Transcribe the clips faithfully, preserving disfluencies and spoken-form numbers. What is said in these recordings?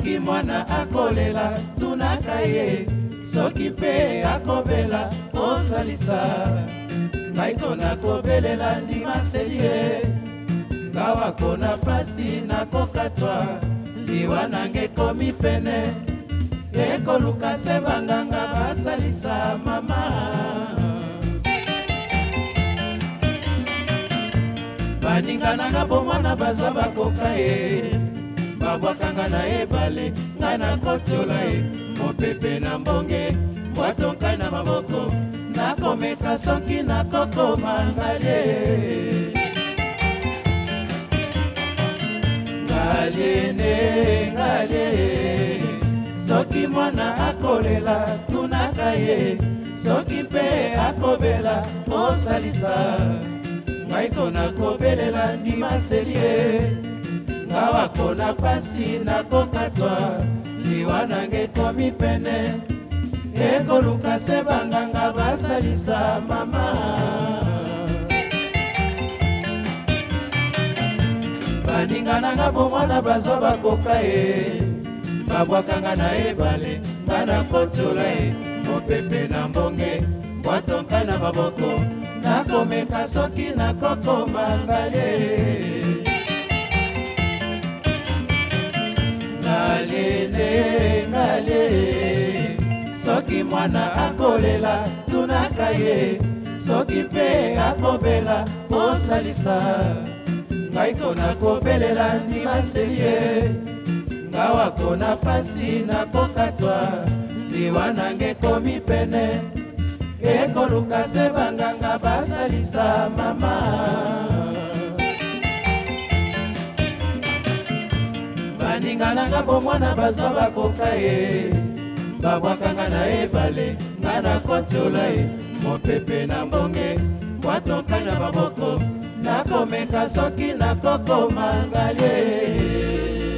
soki mwana akolela tunaka ye, soki mpe akobela osalisa. Ngai kona kobelela ndimaseli ye, ngawa kona pasi nakokatwa, liwa nange komi pene, ekoluka se banganga basalisa mama. Baninga nanga bomwana bazwa bakoka ye, babwakanga na ebale ngai nakotiola ye, mopepe na mbonge mbwato nkai na maboko, nakomeka soki nakokoma ngalie. Ngalie ne ngalie, soki mwana akolela tunaka ye, soki mpe akobela osalisa. Ngai kona kobelela ndimaseli ye, ngawa kona pasi nakokatwa, liwa nange komi pene, ekoluka se banganga basalisa mama. Baninga nanga bomwana bazwa bakoka ye, babwakanga na ebale ngai nakotiola ye, mopepe na mbonge mbwato nkai na maboko, nakomeka soki nakokoma ngalie. Ngalie ne ngalie, soki mwana akolela tunaka ye, soki mpe akobela osalisa. Ngai kona kobelela ndimaseli ye, ngawa kona pasi nakokatwa, liwa nange komi pene, ekoluka se banganga basalisa mama. Baninga nanga bomwana bazwa bakoka ye, babwakanga na ebale ngai nakotiola ye, mopepe na mbonge mbwato nkai na maboko, nakomeka soki nakokoma ngalie.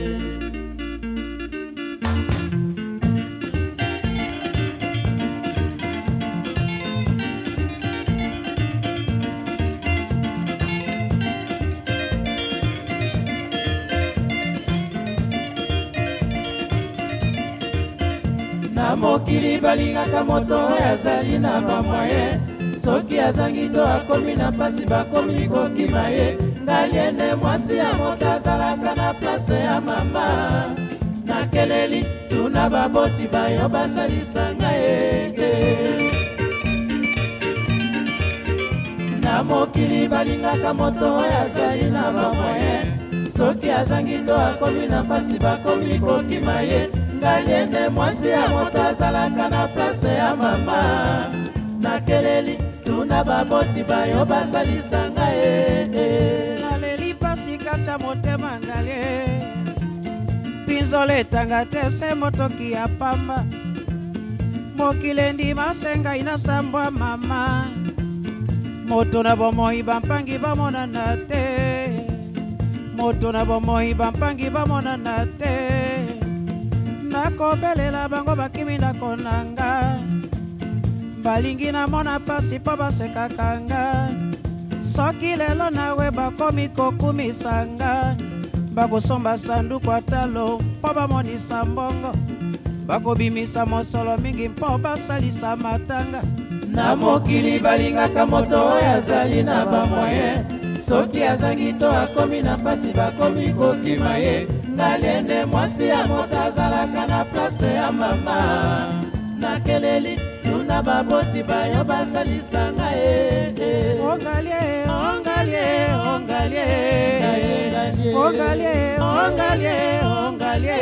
Na mokili balingaka moto oyo azali na bamwaye, soki azangi to akomi na pasi bakomi kokima ye. Ngaliene mwasi ya moto azalaka na place ya mama, nakeleli tuna baboti bayo basalisa ngai. Na mokili balingaka moto oyo azali na bamwaye, soki azangi to akomi na pasi bakomi kokima ye. Ngaliene mwasi ya moto azalaka na place ya mama, nakeleli tuna baboti bayo basalisa ngai. Naleli pasi kacha motema ngalie, pinzole etanga te se motoki ya pamba, mokile ndimase ngai nasambwa mama. Moto na bomoi bampangi bamonana te, moto na bomoi bampangi bamonana te, nakobelela bango bakimi ndako nanga, balingi namona pasi po basekaka nga. Soki lelo nawe bakomi kokumisanga, bakosomba sanduku atalo po bamonisa mbongo, bakobimisa mosolo mingi mpo basalisa matanga. Na mokili balingaka moto oyo azali na bamwaye, soki azangi to akomi na pasi bakomi kokima ye. Ngaliene mwasi ya moto azalaka na place ya mama, nakeleli tuna baboti bayo basalisa ngai. Ongalie, ongalie, ongalie, ongalie, ongalie, ongalie,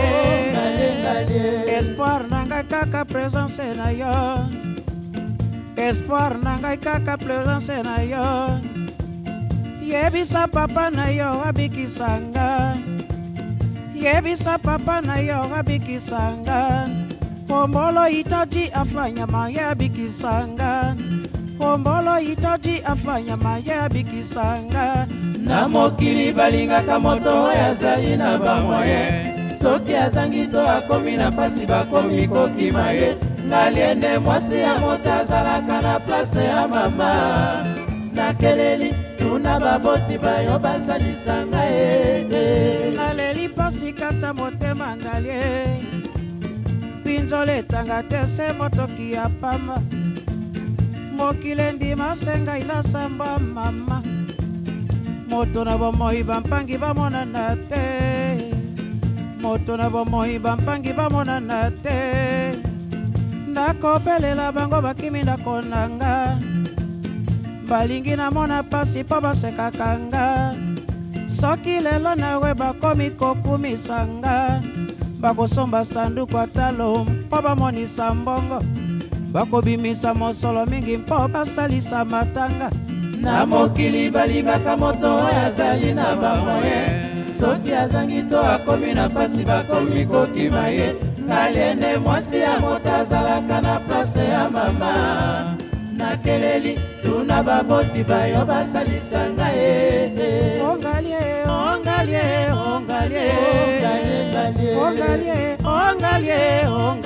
espoir nanga kaka présence na yo, espoir nanga kaka présence na yo. Yebisa papa na yo abikisanga, yebisa papa na yo abikisanga, Kombolo itaji afanya maya bikisanga, Kombolo itaji afanya maya bikisanga. Na mokili balingaka moto oyo azali na bamwaye, soki azangi to akomi na pasi bakomi kokima ye. Ngaliene mwasi ya moto azalaka na place ya mama, nakeleli tuna baboti bayo basalisa ngai. Naleli pasi kata motema ngalie pinzole etanga te se motoki ya pamba mokile ndima senga ilasamba mama moto na bomoi bampangi bamonana te moto na bomoi bampangi bamonana te ndakopelela bango bakimi ndako nanga balingi namona pasi mpo basekaka nga soki lelo nawe bakomi kokumisanga bakosomba sanduku atalo mpo bamonisa mbongo bakobimisa mosolo mingi mpo basalisa matanga na mokili balingaka moto oyo azali na bamoye soki azangi to akomi na pasi bakomi kokima ye ngaliene mwasi ya moto azalaka na place ya mama nakeleli tuna baboti bayo basalisanga ye ongalie ongalie ongalie ongalie ongalie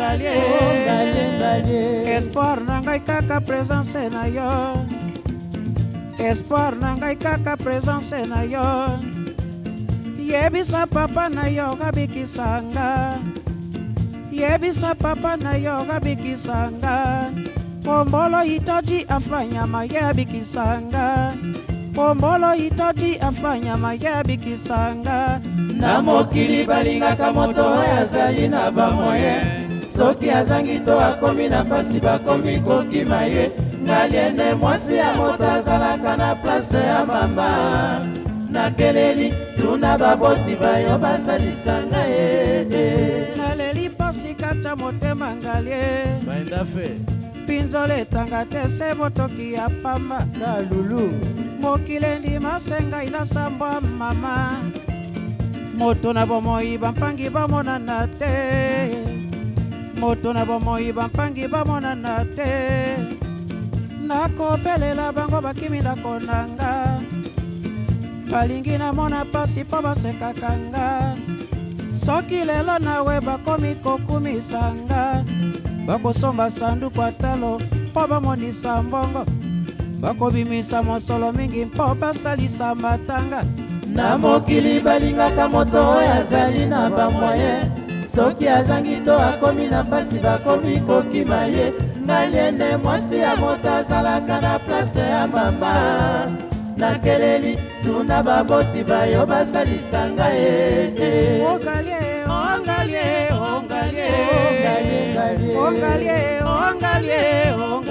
ongalie espoir na ngai kaka présence na yo espoir na ngai kaka présence na yo yebisa papa na yo kabikisanga yebisa papa na yo kabikisanga Pombolo itaji afanya mayabi kisanga Pombolo itaji afanya mayabi kisanga na mokili balingaka moto oyo azali na bamoye soki azangi to akomi na pasi bakomi kokima ye ngaliene mwasi ya moto azalaka na place ya mama nakeleli tuna baboti bayo basalisanga ye naleli pasi kata motema ngalie baenda fe pinzole etanga te se motoki ya pamba na lulu mokile ndima senga ilasambwa mama moto na bomoi bampangi bamonana te moto na bomoi bampangi bamonana te nakopelela bango bakimi ndako nanga balingi namona pasi mpo basekaka nga soki lelo nawe bakomi kokumisanga bakosomba sanduku atalo mpo bamonisa mbongo bakobimisa mosolo mingi mpo basalisa matanga na mokili balingaka moto oyo azali na bamoye soki azangi to akomi na pasi bakomi kokima ye ngaliene mwasi ya moto azalaka na place ya mama nakeleli tuna baboti bayo basalisanga ye ongalie ongalie ongalie ongalie ongalie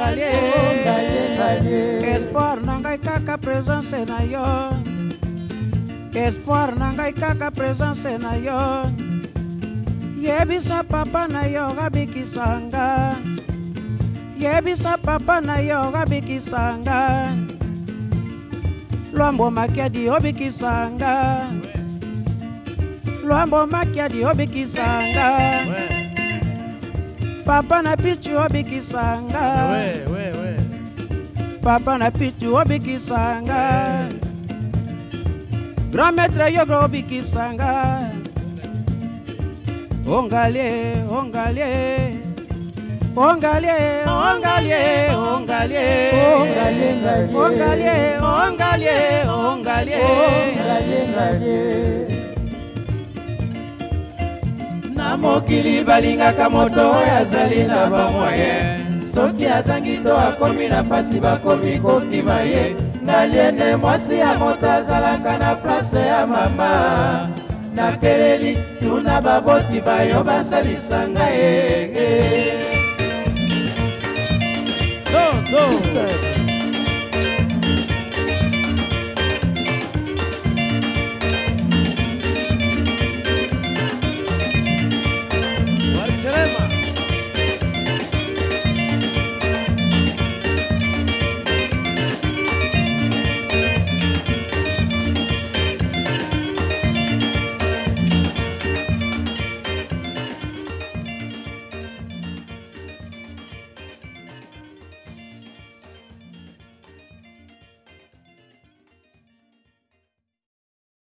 ongalie espoir na ngai kaka présence na yo espoir na ngai kaka présence na yo yebisa papa na yo kabikisanga yebisa papa na yo kabikisanga Lwambo makiadi obikisanga Lwambo makiadi obikisanga Papa na pichu obikisanga Papa na pichu obikisanga Grand maître yoga obikisanga Ongalie ongalie Ongalie, ongalie, ongalie, ongalie, ongalie, ongalie, ongalie. Na mokili balingaka moto oyo azali na bamoye soki azangi to akomi na pasi bakomi kokima ye ngaliene mwasi ya moto azalaka na place ya mama nakeleli tuna baboti bayo basalisanga ye Go, go.